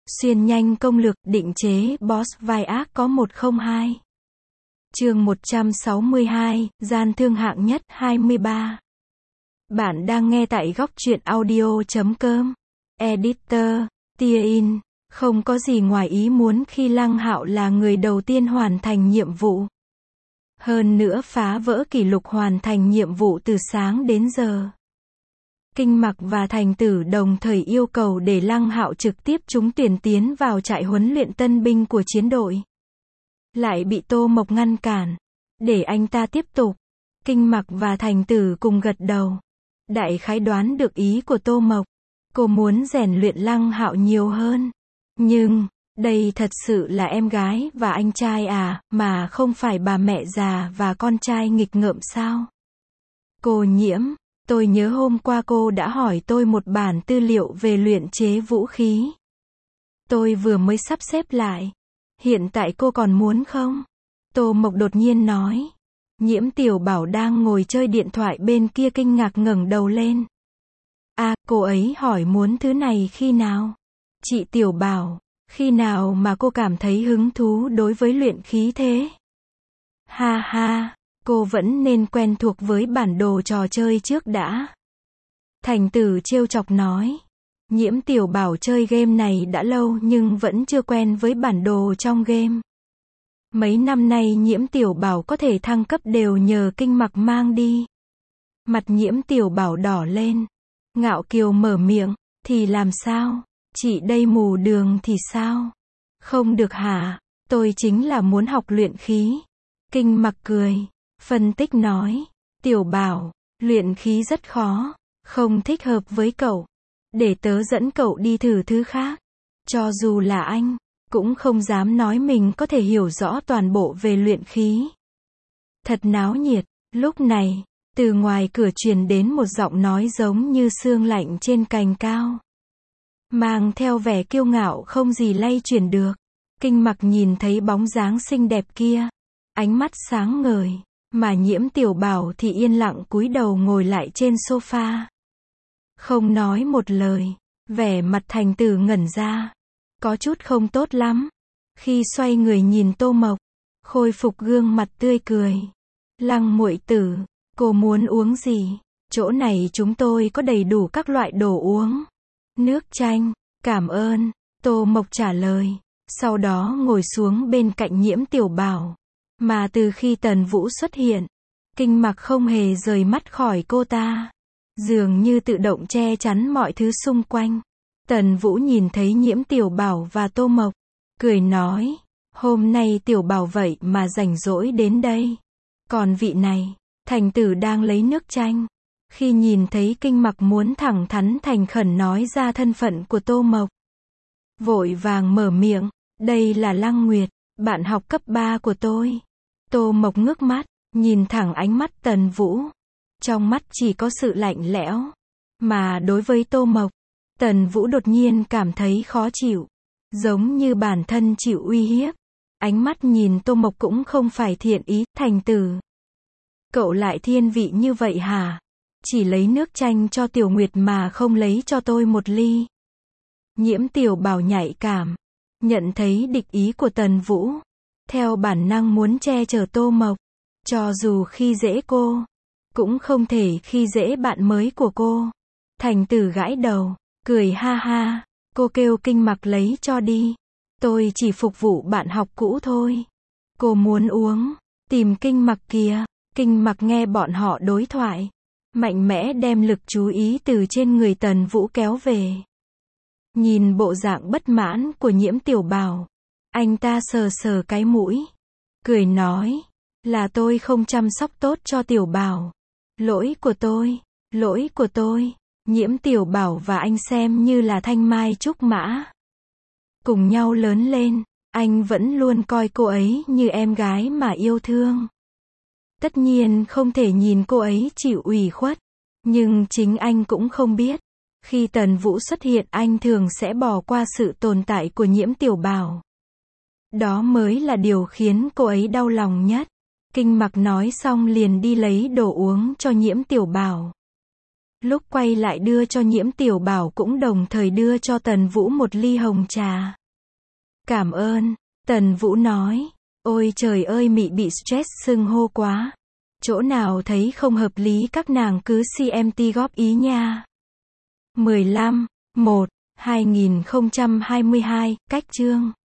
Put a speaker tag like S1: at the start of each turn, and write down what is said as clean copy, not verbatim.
S1: Xuyên nhanh công lược, định chế boss vai ác có 102. Chương 162, gian thương hạng nhất 23. Bạn đang nghe tại góc truyện audio.com. Editor, Tia In. Không có gì ngoài ý muốn khi Lăng Hạo là người đầu tiên hoàn thành nhiệm vụ. Hơn nữa phá vỡ kỷ lục hoàn thành nhiệm vụ từ sáng đến giờ. Kinh Mặc và Thành Tử đồng thời yêu cầu để Lăng Hạo trực tiếp trúng tuyển tiến vào trại huấn luyện tân binh của chiến đội. Lại bị Tô Mộc ngăn cản. Để anh ta tiếp tục. Kinh Mặc và Thành Tử cùng gật đầu. Đại khái đoán được ý của Tô Mộc. Cô muốn rèn luyện Lăng Hạo nhiều hơn. Nhưng, đây thật sự là em gái và anh trai à, mà không phải bà mẹ già và con trai nghịch ngợm sao? Cô Nhiễm, tôi nhớ hôm qua cô đã hỏi tôi một bản tư liệu về luyện chế vũ khí. Tôi vừa mới sắp xếp lại. Hiện tại cô còn muốn không? Tô Mộc đột nhiên nói. Nhiễm Tiểu Bảo đang ngồi chơi điện thoại bên kia kinh ngạc ngẩng đầu lên. À, cô ấy hỏi muốn thứ này khi nào? Chị Tiểu Bảo, khi nào mà cô cảm thấy hứng thú đối với luyện khí thế? Ha ha, cô vẫn nên quen thuộc với bản đồ trò chơi trước đã. Thành Tử trêu chọc nói. Nhiễm Tiểu Bảo chơi game này đã lâu nhưng vẫn chưa quen với bản đồ trong game. Mấy năm nay Nhiễm Tiểu Bảo có thể thăng cấp đều nhờ Kinh Mặc mang đi. Mặt Nhiễm Tiểu Bảo đỏ lên. Ngạo kiều mở miệng, thì làm sao? Chị đây mù đường thì sao? Không được hả? Tôi chính là muốn học luyện khí. Kinh Mặc cười, phân tích nói. Tiểu Bảo, luyện khí rất khó, không thích hợp với cậu. Để tớ dẫn cậu đi thử thứ khác. Cho dù là anh, cũng không dám nói mình có thể hiểu rõ toàn bộ về luyện khí. Thật náo nhiệt, lúc này, từ ngoài cửa truyền đến một giọng nói giống như sương lạnh trên cành cao. Mang theo vẻ kiêu ngạo không gì lay chuyển được. Kinh Mặc nhìn thấy bóng dáng xinh đẹp kia. Ánh mắt sáng ngời, mà Nhiễm Tiểu Bảo thì yên lặng cúi đầu ngồi lại trên sofa. Không nói một lời, vẻ mặt Thành Tử ngẩn ra. Có chút không tốt lắm. Khi xoay người nhìn Tô Mộc, khôi phục gương mặt tươi cười. Lăng muội tử, cô muốn uống gì? Chỗ này chúng tôi có đầy đủ các loại đồ uống. Nước chanh, cảm ơn, Tô Mộc trả lời. Sau đó ngồi xuống bên cạnh Nhiễm Tiểu Bảo. Mà từ khi Tần Vũ xuất hiện, Kinh Mặc không hề rời mắt khỏi cô ta. Dường như tự động che chắn mọi thứ xung quanh. Tần Vũ nhìn thấy Nhiễm Tiểu Bảo và Tô Mộc, cười nói, hôm nay Tiểu Bảo vậy mà rảnh rỗi đến đây. Còn vị này, Thành Tử đang lấy nước chanh. Khi nhìn thấy Kinh Mặc muốn thẳng thắn thành khẩn nói ra thân phận của Tô Mộc. Vội vàng mở miệng, đây là Lăng Nguyệt, bạn học cấp 3 của tôi. Tô Mộc ngước mắt, nhìn thẳng ánh mắt Tần Vũ. Trong mắt chỉ có sự lạnh lẽo. Mà đối với Tô Mộc, Tần Vũ đột nhiên cảm thấy khó chịu. Giống như bản thân chịu uy hiếp. Ánh mắt nhìn Tô Mộc cũng không phải thiện ý. Thành Tử, cậu lại thiên vị như vậy hả? Chỉ lấy nước chanh cho Tiểu Nguyệt mà không lấy cho tôi một ly. Nhiễm Tiểu Bảo nhạy cảm, nhận thấy địch ý của Tần Vũ. Theo bản năng muốn che chở Tô Mộc. Cho dù khi dễ cô, cũng không thể khi dễ bạn mới của cô. Thành Tử gãi đầu, cười ha ha. Cô kêu Kinh Mặc lấy cho đi. Tôi chỉ phục vụ bạn học cũ thôi. Cô muốn uống, tìm Kinh Mặc kìa. Kinh Mặc nghe bọn họ đối thoại. Mạnh mẽ đem lực chú ý từ trên người Tần Vũ kéo về. Nhìn bộ dạng bất mãn của Nhiễm Tiểu Bảo. Anh ta sờ sờ cái mũi. Cười nói, là tôi không chăm sóc tốt cho Tiểu Bảo. Lỗi của tôi, lỗi của tôi. Nhiễm Tiểu Bảo và anh xem như là thanh mai trúc mã. Cùng nhau lớn lên, anh vẫn luôn coi cô ấy như em gái mà yêu thương. Tất nhiên không thể nhìn cô ấy chịu ủy khuất. Nhưng chính anh cũng không biết. Khi Tần Vũ xuất hiện anh thường sẽ bỏ qua sự tồn tại của Nhiễm Tiểu Bảo. Đó mới là điều khiến cô ấy đau lòng nhất. Kinh Mặc nói xong liền đi lấy đồ uống cho Nhiễm Tiểu Bảo. Lúc quay lại đưa cho Nhiễm Tiểu Bảo cũng đồng thời đưa cho Tần Vũ một ly hồng trà. Cảm ơn, Tần Vũ nói. Ôi trời ơi, Mị bị stress xưng hô quá. Chỗ nào thấy không hợp lý các nàng cứ CMT góp ý nha. 15/1/2022, cách chương